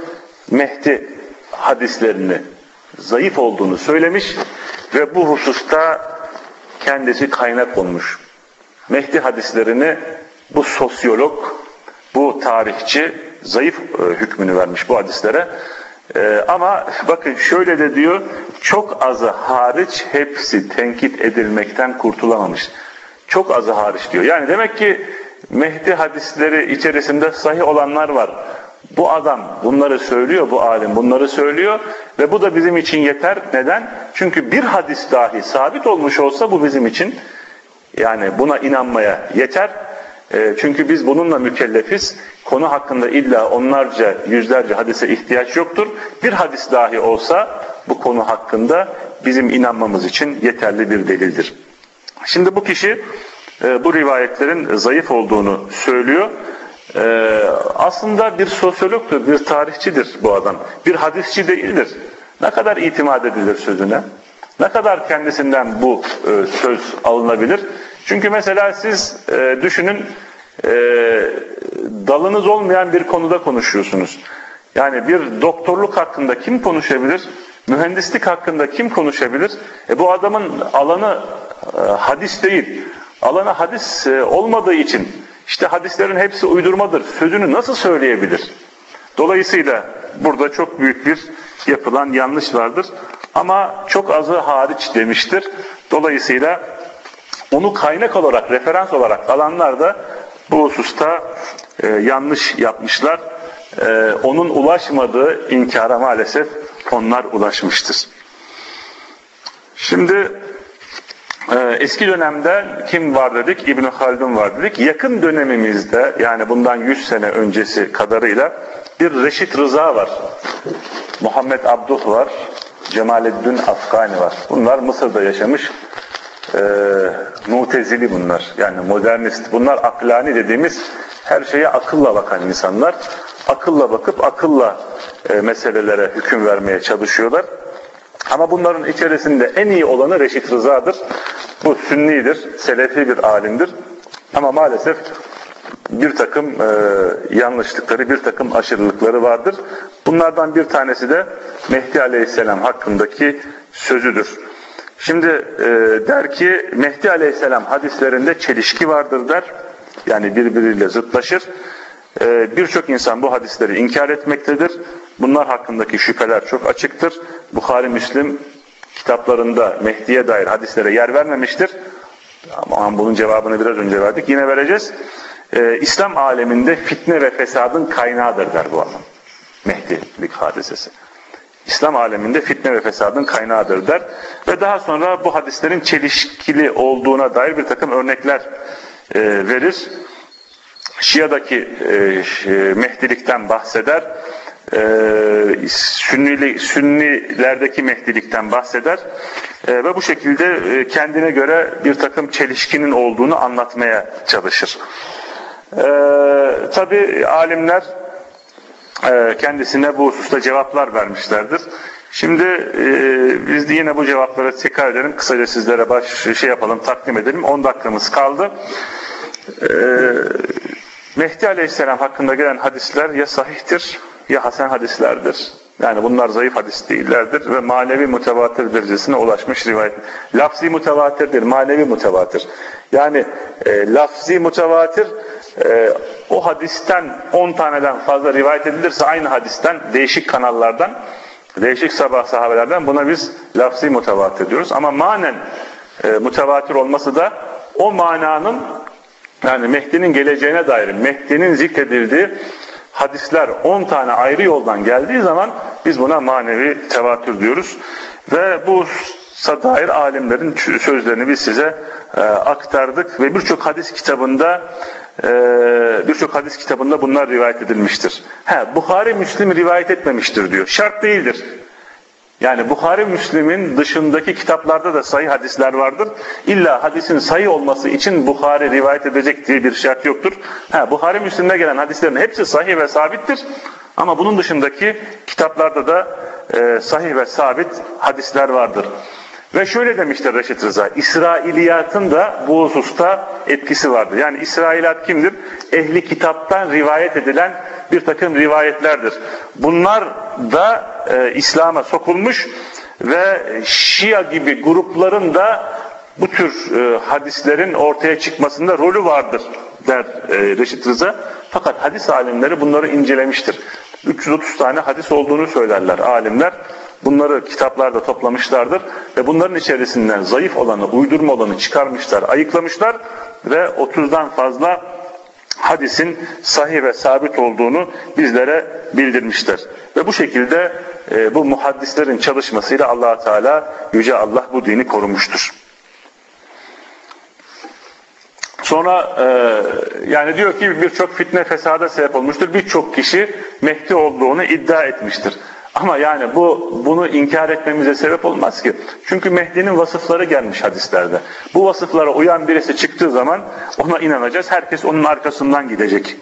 Mehdi hadislerini zayıf olduğunu söylemiş ve bu hususta kendisi kaynak olmuş. Mehdi hadislerini bu sosyolog, bu tarihçi zayıf hükmünü vermiş bu hadislere. Ama bakın şöyle de diyor, çok azı hariç hepsi tenkit edilmekten kurtulamamış. Çok azı hariç diyor. Yani demek ki Mehdi hadisleri içerisinde sahih olanlar var. Bu adam bunları söylüyor, bu alim bunları söylüyor ve bu da bizim için yeter. Neden? Çünkü bir hadis dahi sabit olmuş olsa bu bizim için, yani buna inanmaya yeter. Çünkü biz bununla mükellefiz. Konu hakkında illa onlarca, yüzlerce hadise ihtiyaç yoktur. Bir hadis dahi olsa bu konu hakkında bizim inanmamız için yeterli bir delildir. Şimdi bu kişi bu rivayetlerin zayıf olduğunu söylüyor. Aslında bir sosyologtur, bir tarihçidir bu adam. Bir hadisçi değildir. Ne kadar itimat edilir sözüne? Ne kadar kendisinden bu söz alınabilir? Çünkü mesela siz düşünün, dalınız olmayan bir konuda konuşuyorsunuz. Yani bir doktorluk hakkında kim konuşabilir? Mühendislik hakkında kim konuşabilir? Bu adamın alanı hadis değil. Alanı hadis olmadığı için işte hadislerin hepsi uydurmadır sözünü nasıl söyleyebilir? Dolayısıyla burada çok büyük bir yapılan yanlış vardır. Ama çok azı hariç demiştir. Dolayısıyla onu kaynak olarak, referans olarak alanlar da bu hususta yanlış yapmışlar. Onun ulaşmadığı inkara maalesef onlar ulaşmıştır. Şimdi eski dönemde kim var dedik? İbn Haldun var dedik. Yakın dönemimizde, yani bundan 100 sene öncesi kadarıyla bir Reşit Rıza var. Muhammed Abduh var. Cemaleddin Afgani var. Bunlar Mısır'da yaşamış Mutezili bunlar. Yani modernist. Bunlar aklani dediğimiz her şeye akılla bakan insanlar. Akılla bakıp akılla meselelere hüküm vermeye çalışıyorlar. Ama bunların içerisinde en iyi olanı Reşit Rıza'dır. Bu sünnidir, selefi bir alimdir. Ama maalesef bir takım yanlışlıkları, bir takım aşırılıkları vardır. Bunlardan bir tanesi de Mehdi Aleyhisselam hakkındaki sözüdür. Şimdi der ki Mehdi Aleyhisselam hadislerinde çelişki vardır der. Yani birbiriyle zıtlaşır. Birçok insan bu hadisleri inkar etmektedir. Bunlar hakkındaki şüpheler çok açıktır. Bukhari, Müslim kitaplarında Mehdi'ye dair hadislere yer vermemiştir. Ama bunun cevabını biraz önce verdik. Yine vereceğiz. İslam aleminde fitne ve fesadın kaynağıdır der bu adam. Mehdi'lik hadisesi. İslam aleminde fitne ve fesadın kaynağıdır der. Ve daha sonra bu hadislerin çelişkili olduğuna dair bir takım örnekler verir. Şia'daki Mehdilikten bahseder. Sünnilerdeki Mehdilikten bahseder. Ve bu şekilde kendine göre bir takım çelişkinin olduğunu anlatmaya çalışır. Tabi alimler kendisine bu hususta cevaplar vermişlerdir. Şimdi biz de yine bu cevapları tekrar edelim. Kısaca sizlere takdim edelim. 10 dakikamız kaldı. Mehdi Aleyhisselam hakkında gelen hadisler ya sahihtir ya hasen hadislerdir. Yani bunlar zayıf hadis değillerdir ve manevi mutevatir derecesine ulaşmış rivayet. Lafzi mutevatirdir, manevi mutevatir. Yani lafzi mutevatir o hadisten 10 taneden fazla rivayet edilirse aynı hadisten değişik kanallardan, değişik sahabelerden buna biz lafzi mutevatir diyoruz. Ama manen mutevatir olması da o mananın, yani Mehdi'nin geleceğine dair, Mehdi'nin zikredildiği hadisler 10 tane ayrı yoldan geldiği zaman biz buna manevi tevatür diyoruz. Ve bu dair alimlerin sözlerini biz size aktardık ve birçok hadis kitabında bunlar rivayet edilmiştir. Bukhari, Müslim rivayet etmemiştir diyor. Şart değildir. Yani Bukhari, Müslim'in dışındaki kitaplarda da sahih hadisler vardır. İlla hadisin sahih olması için Bukhari rivayet edecek diye bir şart yoktur. Bukhari, Müslim'de gelen hadislerin hepsi sahih ve sabittir. Ama bunun dışındaki kitaplarda da sahih ve sabit hadisler vardır. Ve şöyle demiştir Reşit Rıza, İsrailiyatın da bu hususta etkisi vardır. Yani İsrailiyat kimdir? Ehli kitaptan rivayet edilen bir takım rivayetlerdir. Bunlar da İslam'a sokulmuş ve Şia gibi grupların da bu tür hadislerin ortaya çıkmasında rolü vardır der Reşit Rıza. Fakat hadis alimleri bunları incelemiştir. 330 tane hadis olduğunu söylerler alimler. Bunları kitaplarda toplamışlardır ve bunların içerisinden zayıf olanı, uydurma olanı çıkarmışlar, ayıklamışlar ve 30'dan fazla hadisin sahih ve sabit olduğunu bizlere bildirmişler. Ve bu şekilde bu muhaddislerin çalışmasıyla Allah Teala, Yüce Allah bu dini korumuştur. Sonra yani diyor ki birçok fitne fesada sebep olmuştur. Birçok kişi Mehdi olduğunu iddia etmiştir. Ama yani bunu inkar etmemize sebep olmaz ki. Çünkü Mehdi'nin vasıfları gelmiş hadislerde. Bu vasıflara uyan birisi çıktığı zaman ona inanacağız. Herkes onun arkasından gidecek.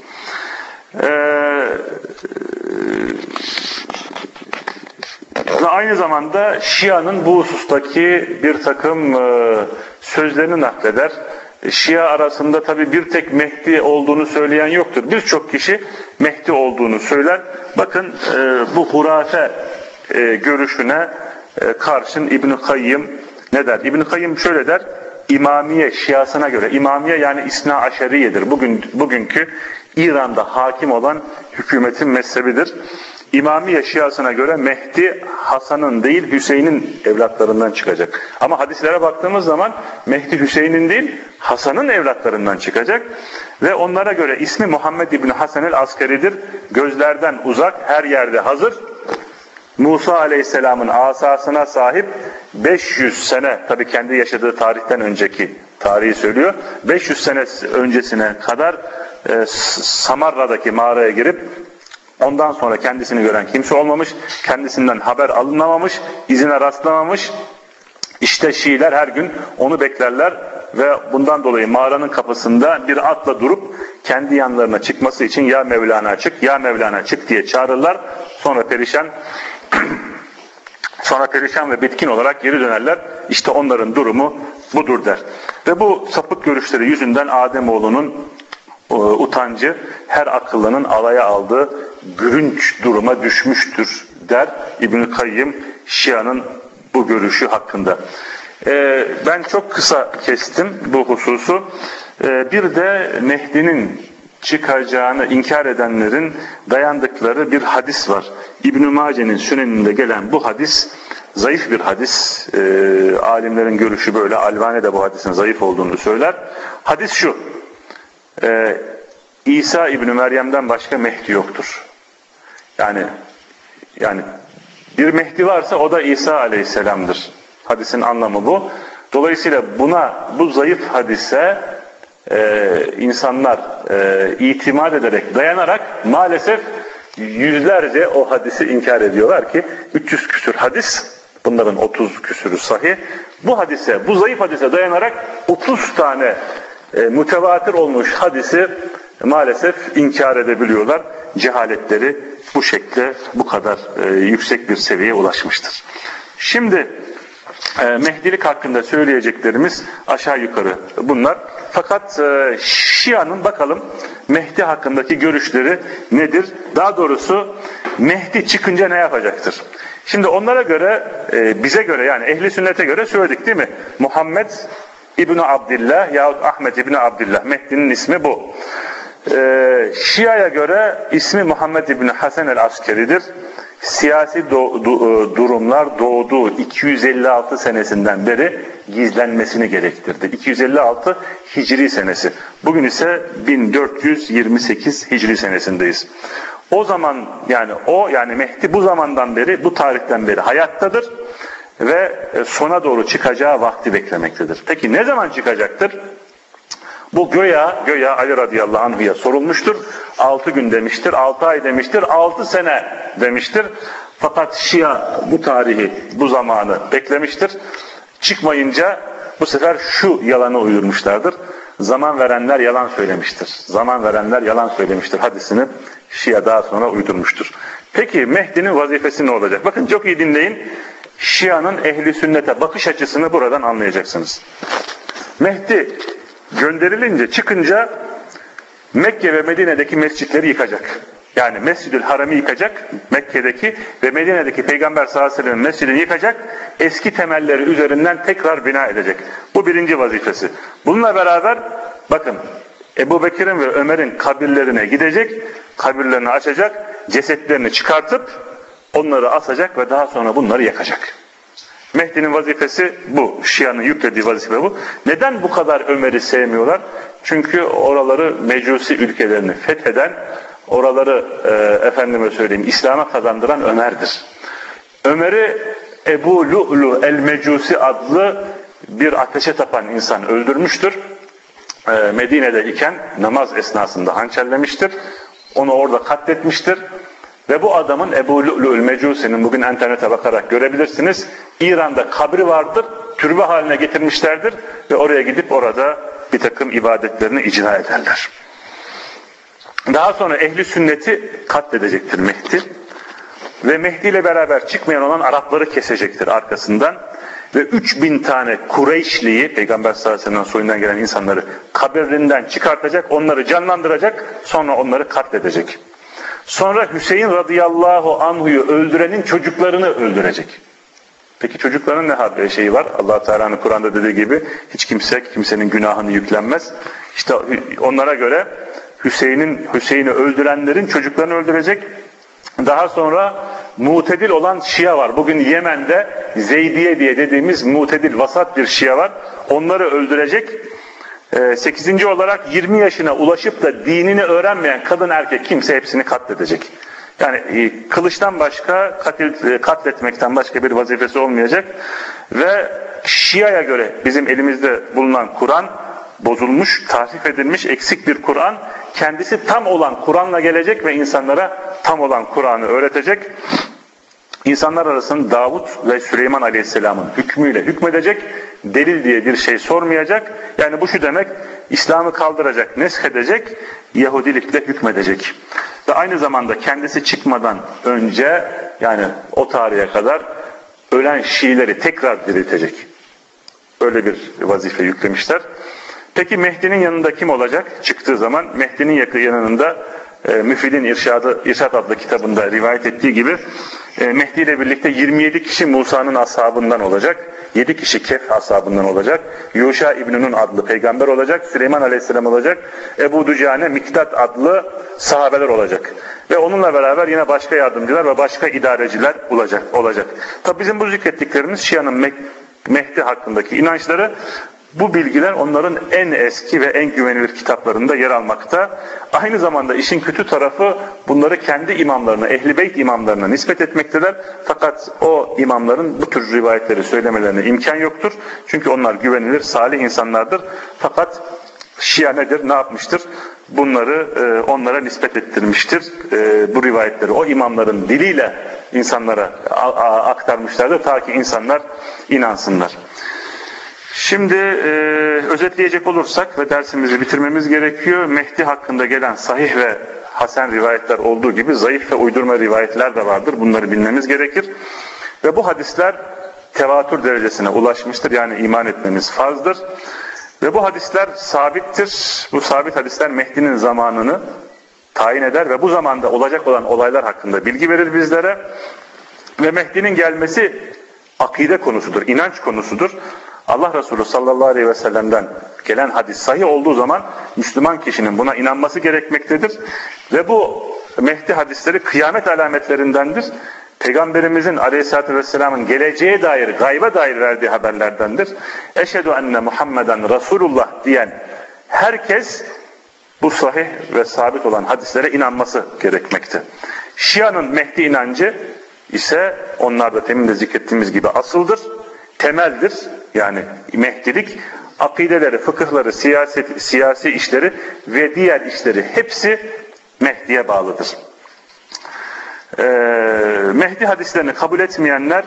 Aynı zamanda Şia'nın bu husustaki bir takım sözlerini nakleder. Şia arasında tabi bir tek Mehdi olduğunu söyleyen yoktur. Birçok kişi Mehdi olduğunu söyler. Bakın bu hurafe görüşüne karşın İbn-i Kayyım ne der? İbn-i Kayyım şöyle der. İmamiye Şiasına göre, İmamiye yani İsna Aşeriye'dir. Bugünkü İran'da hakim olan hükümetin mezhebidir. İmamiye Şiasına göre Mehdi Hasan'ın değil Hüseyin'in evlatlarından çıkacak. Ama hadislere baktığımız zaman Mehdi Hüseyin'in değil Hasan'ın evlatlarından çıkacak. Ve onlara göre ismi Muhammed İbni Hasan el-Askeri'dir. Gözlerden uzak, her yerde hazır. Musa Aleyhisselam'ın asasına sahip 500 sene, tabii kendi yaşadığı tarihten önceki tarihi söylüyor. 500 sene öncesine kadar Samarra'daki mağaraya girip ondan sonra kendisini gören kimse olmamış, kendisinden haber alınamamış, izine rastlamamış. İşte Şiiler her gün onu beklerler ve bundan dolayı mağaranın kapısında bir atla durup kendi yanlarına çıkması için ya Mevlana çık, ya Mevlana çık diye çağırırlar. Sonra perişan ve bitkin olarak geri dönerler. İşte onların durumu budur der. Ve bu sapık görüşleri yüzünden Ademoğlu'nun utancı her akıllının alaya aldığı gülünç duruma düşmüştür der İbn-i Kayyım Şia'nın bu görüşü hakkında. Ben çok kısa kestim bu hususu. Bir de Mehdi'nin çıkacağını inkar edenlerin dayandıkları bir hadis var. İbn-i Mace'nin Süneninde gelen bu hadis zayıf bir hadis. Alimlerin görüşü böyle. Albani de bu hadisin zayıf olduğunu söyler. Hadis şu. İsa İbn-i Meryem'den başka Mehdi yoktur. Yani bir Mehdi varsa o da İsa Aleyhisselam'dır. Hadisin anlamı bu. Dolayısıyla bu zayıf hadise insanlar itimat ederek, dayanarak maalesef yüzlerce o hadisi inkar ediyorlar ki 300 küsür hadis, bunların 30 küsürü sahih. Bu zayıf hadise dayanarak 30 tane mütevatir olmuş hadisi maalesef inkar edebiliyorlar. Cehaletleri bu şekilde bu kadar yüksek bir seviyeye ulaşmıştır. Şimdi Mehdilik hakkında söyleyeceklerimiz aşağı yukarı bunlar. Fakat Şia'nın bakalım Mehdi hakkındaki görüşleri nedir? Daha doğrusu Mehdi çıkınca ne yapacaktır? Şimdi onlara göre, bize göre yani ehli sünnete göre söyledik değil mi? Muhammed İbni Abdillah yahut Ahmet İbni Abdillah. Mehdi'nin ismi bu. Şia'ya göre ismi Muhammed İbni Hasan el-Askeri'dir. Siyasi durumlar doğduğu 256 senesinden beri gizlenmesini gerektirdi. 256 Hicri senesi. Bugün ise 1428 Hicri senesindeyiz. O zaman yani Mehdi bu zamandan beri, bu tarihten beri hayattadır ve sona doğru çıkacağı vakti beklemektedir. Peki ne zaman çıkacaktır? Bu göya Ali radıyallahu anh'a sorulmuştur. 6 gün demiştir, 6 ay demiştir, 6 sene demiştir. Fakat Şia bu tarihi, bu zamanı beklemiştir. Çıkmayınca bu sefer şu yalanı uydurmuşlardır. Zaman verenler yalan söylemiştir. Zaman verenler yalan söylemiştir hadisini Şia daha sonra uydurmuştur. Peki Mehdi'nin vazifesi ne olacak? Bakın çok iyi dinleyin. Şia'nın ehli sünnete bakış açısını buradan anlayacaksınız. Mehdi gönderilince, çıkınca Mekke ve Medine'deki mescitleri yıkacak. Yani Mescid-ül Haram'ı yıkacak, Mekke'deki ve Medine'deki Peygamber sallallahu aleyhi ve sellem'in mescidini yıkacak, eski temelleri üzerinden tekrar bina edecek. Bu birinci vazifesi. Bununla beraber bakın, Ebu Bekir'in ve Ömer'in kabirlerine gidecek, kabirlerini açacak, cesetlerini çıkartıp onları asacak ve daha sonra bunları yakacak. Mehdi'nin vazifesi bu. Şia'nın yüklediği vazife bu. Neden bu kadar Ömer'i sevmiyorlar? Çünkü oraları Mecusi ülkelerini fetheden, oraları efendime söyleyeyim İslam'a kazandıran Ömer'dir. Ömer'i Ebu Lu'lu el-Mecusi adlı bir ateşe tapan insan öldürmüştür. Medine'de iken namaz esnasında hançerlemiştir. Onu orada katletmiştir. Ve bu adamın Ebu Lu'lu el-Mecusi'nin bugün internete bakarak görebilirsiniz. İran'da kabri vardır. Türbe haline getirmişlerdir. Ve oraya gidip orada bir takım ibadetlerini icra ederler. Daha sonra ehli sünneti katledecektir Mehdi. Ve Mehdi ile beraber çıkmayan olan Arapları kesecektir arkasından. Ve 3000 tane Kureyşliyi, Peygamber sallallahu aleyhi ve sellem'den soyundan gelen insanları kabirlerinden çıkartacak, onları canlandıracak, sonra onları katledecek. Sonra Hüseyin radıyallahu anhu'yu öldürenin çocuklarını öldürecek. Peki çocukların ne şeyi var? Allah Teala'nın Kur'an'da dediği gibi hiç kimsenin günahını yüklenmez. İşte onlara göre Hüseyin'i öldürenlerin çocuklarını öldürecek. Daha sonra mutedil olan Şia var. Bugün Yemen'de Zeydiye diye dediğimiz mutedil, vasat bir Şia var. Onları öldürecek. 8. olarak 20 yaşına ulaşıp da dinini öğrenmeyen kadın erkek kimse hepsini katledecek. Yani kılıçtan başka, katletmekten başka bir vazifesi olmayacak. Ve Şia'ya göre bizim elimizde bulunan Kur'an bozulmuş, tahrif edilmiş, eksik bir Kur'an. Kendisi tam olan Kur'an'la gelecek ve insanlara tam olan Kur'an'ı öğretecek. İnsanlar arasında Davud ve Süleyman Aleyhisselam'ın hükmüyle hükmedecek. Delil diye bir şey sormayacak. Yani bu şu demek, İslam'ı kaldıracak, neshedecek, Yahudilikle hükmedecek. Ve aynı zamanda kendisi çıkmadan önce, yani o tarihe kadar ölen Şiileri tekrar diriltecek. Öyle bir vazife yüklemişler. Peki Mehdi'nin yanında kim olacak? Çıktığı zaman Mehdi'nin yanında Müfid'in İrşad adlı kitabında rivayet ettiği gibi Mehdi ile birlikte 27 kişi Musa'nın ashabından olacak. 7 kişi Kehf ashabından olacak. Yuşa İbn Nun adlı peygamber olacak. Süleyman Aleyhisselam olacak. Ebu Ducane, Miktat adlı sahabeler olacak. Ve onunla beraber yine başka yardımcılar ve başka idareciler olacak. Tabi bizim bu zikrettiklerimiz Şia'nın Mehdi hakkındaki inançları. Bu bilgiler onların en eski ve en güvenilir kitaplarında yer almakta. Aynı zamanda işin kötü tarafı bunları kendi imamlarına, Ehl-i Beyt imamlarına nispet etmektedir. Fakat o imamların bu tür rivayetleri söylemelerine imkan yoktur. Çünkü onlar güvenilir, salih insanlardır. Fakat Şia nedir, ne yapmıştır? Bunları onlara nispet ettirmiştir. Bu rivayetleri o imamların diliyle insanlara aktarmışlardır ta ki insanlar inansınlar. Şimdi özetleyecek olursak ve dersimizi bitirmemiz gerekiyor. Mehdi hakkında gelen sahih ve hasen rivayetler olduğu gibi zayıf ve uydurma rivayetler de vardır. Bunları bilmemiz gerekir. Ve bu hadisler tevatür derecesine ulaşmıştır. Yani iman etmemiz farzdır. Ve bu hadisler sabittir. Bu sabit hadisler Mehdi'nin zamanını tayin eder ve bu zamanda olacak olan olaylar hakkında bilgi verir bizlere. Ve Mehdi'nin gelmesi akide konusudur, inanç konusudur. Allah Resulü sallallahu aleyhi ve sellem'den gelen hadis sahih olduğu zaman Müslüman kişinin buna inanması gerekmektedir. Ve bu Mehdi hadisleri kıyamet alametlerindendir. Peygamberimizin aleyhissalatü vesselamın geleceğe dair, gayba dair verdiği haberlerdendir. Eşhedü enne Muhammeden Resulullah diyen herkes bu sahih ve sabit olan hadislere inanması gerekmekte. Şia'nın Mehdi inancı ise onlar da temin de zikrettiğimiz gibi asıldır, temeldir. Yani Mehdilik, akideleri, fıkıhları, siyasi işleri ve diğer işleri hepsi Mehdi'ye bağlıdır. Mehdi hadislerini kabul etmeyenler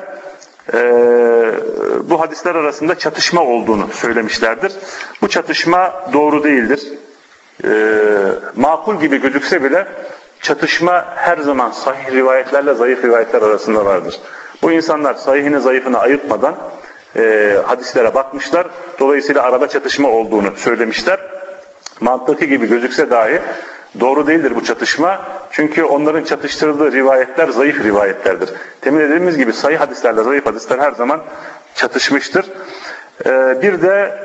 bu hadisler arasında çatışma olduğunu söylemişlerdir. Bu çatışma doğru değildir. Makul gibi gözükse bile çatışma her zaman sahih rivayetlerle zayıf rivayetler arasında vardır. Bu insanlar sahihini zayıfını ayırtmadan hadislere bakmışlar. Dolayısıyla arada çatışma olduğunu söylemişler. Mantıki gibi gözükse dahi Doğru değildir bu çatışma. Çünkü onların çatıştırdığı rivayetler zayıf rivayetlerdir. Temin dediğimiz gibi sahih hadislerle zayıf hadisler her zaman çatışmıştır. Bir de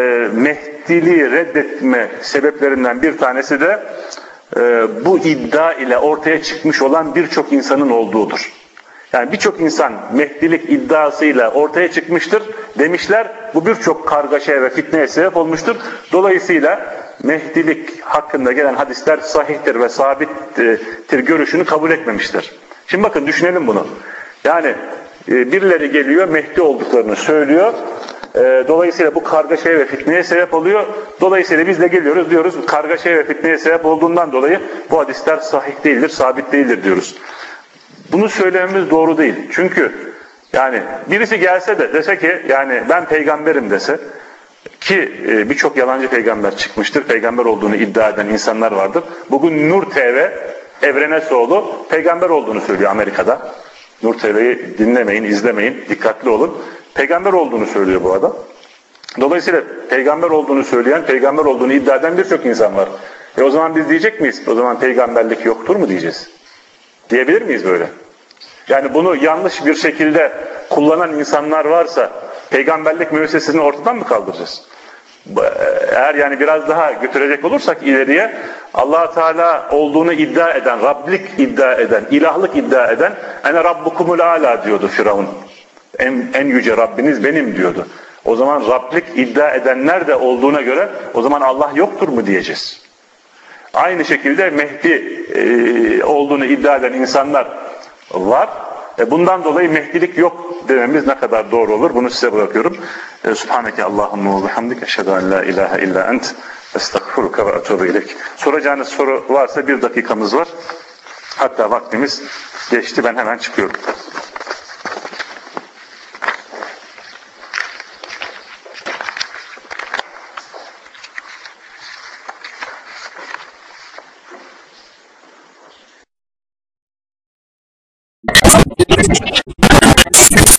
Mehdiliği reddetme sebeplerinden bir tanesi de bu iddia ile ortaya çıkmış olan birçok insanın olduğudur. Yani birçok insan Mehdilik iddiasıyla ortaya çıkmıştır demişler. Bu birçok kargaşaya ve fitneye sebep olmuştur. Dolayısıyla Mehdilik hakkında gelen hadisler sahihtir ve sabittir görüşünü kabul etmemiştir. Şimdi bakın düşünelim bunu. Yani birileri geliyor Mehdi olduklarını söylüyor. Dolayısıyla bu kargaşaya ve fitneye sebep oluyor. Dolayısıyla biz de geliyoruz diyoruz kargaşaya ve fitneye sebep olduğundan dolayı bu hadisler sahih değildir, sabit değildir diyoruz. Bunu söylememiz doğru değil. Çünkü yani birisi gelse de dese ki yani ben peygamberim dese ki birçok yalancı peygamber çıkmıştır. Peygamber olduğunu iddia eden insanlar vardır. Bugün Nur TV, Evrenesoğlu peygamber olduğunu söylüyor Amerika'da. Nur TV'yi dinlemeyin, izlemeyin, dikkatli olun. Peygamber olduğunu söylüyor bu adam. Dolayısıyla peygamber olduğunu söyleyen, peygamber olduğunu iddia eden birçok insan var. O zaman biz diyecek miyiz? O zaman peygamberlik yoktur mu diyeceğiz? Diyebilir miyiz böyle? Yani bunu yanlış bir şekilde kullanan insanlar varsa peygamberlik müessesesini ortadan mı kaldıracağız? Eğer yani biraz daha götürecek olursak ileriye Allah Teala olduğunu iddia eden, Rablik iddia eden, ilahlık iddia eden ene rabbukumul ala diyordu Firavun. En yüce Rabbiniz benim diyordu. O zaman Rablik iddia edenler de olduğuna göre o zaman Allah yoktur mu diyeceğiz. Aynı şekilde Mehdi olduğunu iddia eden insanlar var. Bundan dolayı Mehdilik yok dememiz ne kadar doğru olur? Bunu size bırakıyorum. Subhaneke Allahümme ve bihamdik. Eşhedü en la ilahe illa ent. Estağfiruke ve etûbü ileyk. Soracağınız soru varsa 1 dakikamız var. Hatta vaktimiz geçti. Ben hemen çıkıyorum.